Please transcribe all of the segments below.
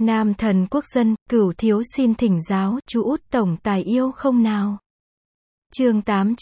Nam thần quốc dân, Cửu thiếu xin thỉnh giáo, chú út tổng tài yêu không nào? Chương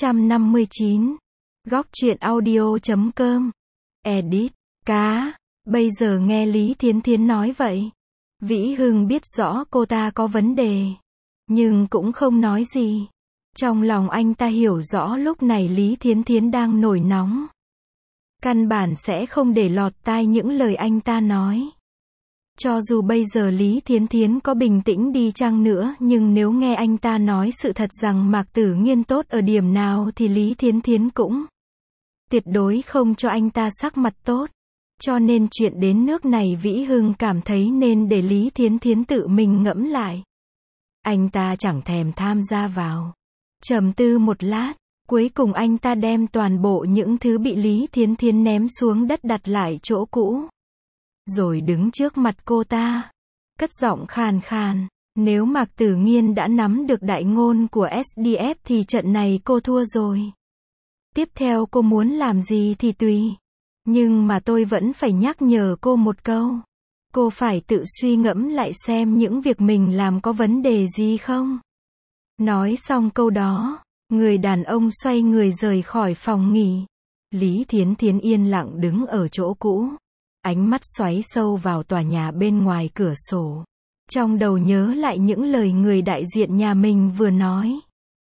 859. Góc truyện audio.com. Edit. Cá. Bây giờ nghe Lý Thiến Thiến nói vậy. Vĩ Hưng biết rõ cô ta có vấn đề. Nhưng cũng không nói gì. Trong lòng anh ta hiểu rõ lúc này Lý Thiến Thiến đang nổi nóng. Căn bản sẽ không để lọt tai những lời anh ta nói. Cho dù bây giờ Lý Thiến Thiến có bình tĩnh đi chăng nữa, nhưng nếu nghe anh ta nói sự thật rằng Mạc Tử Nghiên tốt ở điểm nào thì Lý Thiến Thiến cũng tuyệt đối không cho anh ta sắc mặt tốt. Cho nên chuyện đến nước này Vĩ Hưng cảm thấy nên để Lý Thiến Thiến tự mình ngẫm lại. Anh ta chẳng thèm tham gia vào. Trầm tư một lát, cuối cùng anh ta đem toàn bộ những thứ bị Lý Thiến Thiến ném xuống đất đặt lại chỗ cũ. Rồi đứng trước mặt cô ta, cất giọng khàn khàn, nếu Mạc Tử Nghiên đã nắm được đại ngôn của SDF thì trận này cô thua rồi. Tiếp theo cô muốn làm gì thì tùy. Nhưng mà tôi vẫn phải nhắc nhở cô một câu. Cô phải tự suy ngẫm lại xem những việc mình làm có vấn đề gì không. Nói xong câu đó, người đàn ông xoay người rời khỏi phòng nghỉ. Lý Thiến Thiến yên lặng đứng ở chỗ cũ. Ánh mắt xoáy sâu vào tòa nhà bên ngoài cửa sổ. Trong đầu nhớ lại những lời người đại diện nhà mình vừa nói.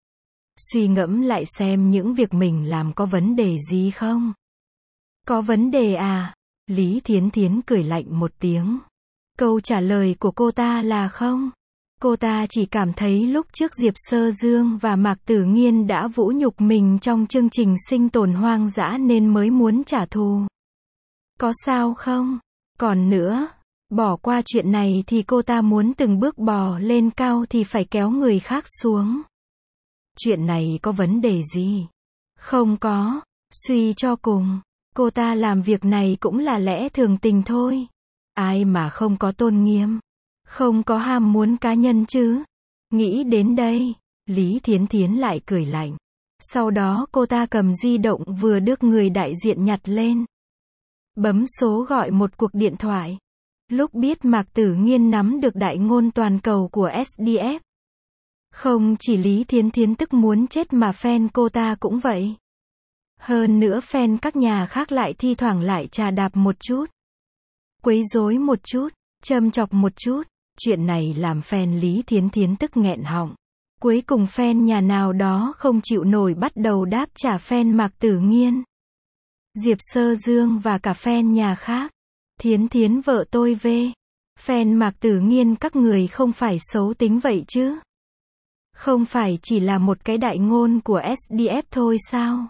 Suy ngẫm lại xem những việc mình làm có vấn đề gì không. Có vấn đề à? Lý Thiến Thiến cười lạnh một tiếng. Câu trả lời của cô ta là không. Cô ta chỉ cảm thấy lúc trước Diệp Sơ Dương và Mạc Tử Nghiên đã vũ nhục mình trong chương trình sinh tồn hoang dã nên mới muốn trả thù. Có sao không? Còn nữa, bỏ qua chuyện này thì cô ta muốn từng bước bò lên cao thì phải kéo người khác xuống. Chuyện này có vấn đề gì? Không có. Suy cho cùng, cô ta làm việc này cũng là lẽ thường tình thôi. Ai mà không có tôn nghiêm, không có ham muốn cá nhân chứ. Nghĩ đến đây, Lý Thiến Thiến lại cười lạnh. Sau đó cô ta cầm di động vừa được người đại diện nhặt lên. Bấm số gọi một cuộc điện thoại. Lúc biết Mạc Tử Nghiên nắm được đại ngôn toàn cầu của SDF. Không chỉ Lý Thiến Thiến tức muốn chết mà fan cô ta cũng vậy. Hơn nữa fan các nhà khác lại thi thoảng lại chà đạp một chút. Quấy rối một chút, châm chọc một chút. Chuyện này làm fan Lý Thiến Thiến tức nghẹn họng. Cuối cùng fan nhà nào đó không chịu nổi bắt đầu đáp trả fan Mạc Tử Nghiên. Diệp Sơ Dương và cả fan nhà khác. Thiến Thiến vợ tôi về. Fan Mạc Tử Nghiên các người không phải xấu tính vậy chứ. Không phải chỉ là một cái đại ngôn của SDF thôi sao?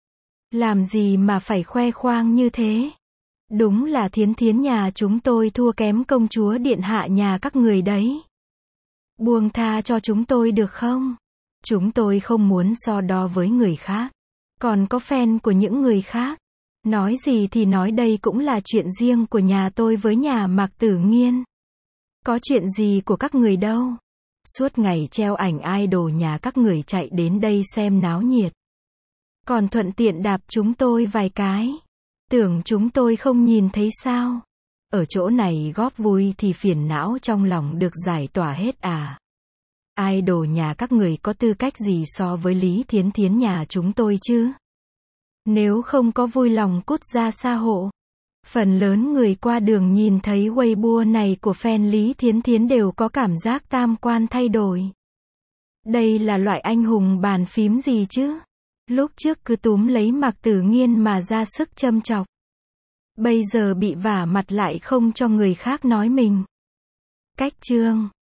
Làm gì mà phải khoe khoang như thế? Đúng là Thiến Thiến nhà chúng tôi thua kém công chúa điện hạ nhà các người đấy. Buông tha cho chúng tôi được không? Chúng tôi không muốn so đo với người khác. Còn có fan của những người khác. Nói gì thì nói đây cũng là chuyện riêng của nhà tôi với nhà Mạc Tử Nghiên. Có chuyện gì của các người đâu. Suốt ngày treo ảnh idol nhà các người chạy đến đây xem náo nhiệt. Còn thuận tiện đạp chúng tôi vài cái. Tưởng chúng tôi không nhìn thấy sao? Ở chỗ này góp vui thì phiền não trong lòng được giải tỏa hết à? Idol nhà các người có tư cách gì so với Lý Thiến Thiến nhà chúng tôi chứ? Nếu không có vui lòng cút ra xa hộ. Phần lớn người qua đường nhìn thấy Weibo này của fan Lý Thiến Thiến đều có cảm giác tam quan thay đổi. Đây là loại anh hùng bàn phím gì chứ? Lúc trước cứ túm lấy Mạc Tử Nghiên mà ra sức châm chọc. Bây giờ bị vả mặt lại không cho người khác nói mình. Cách chương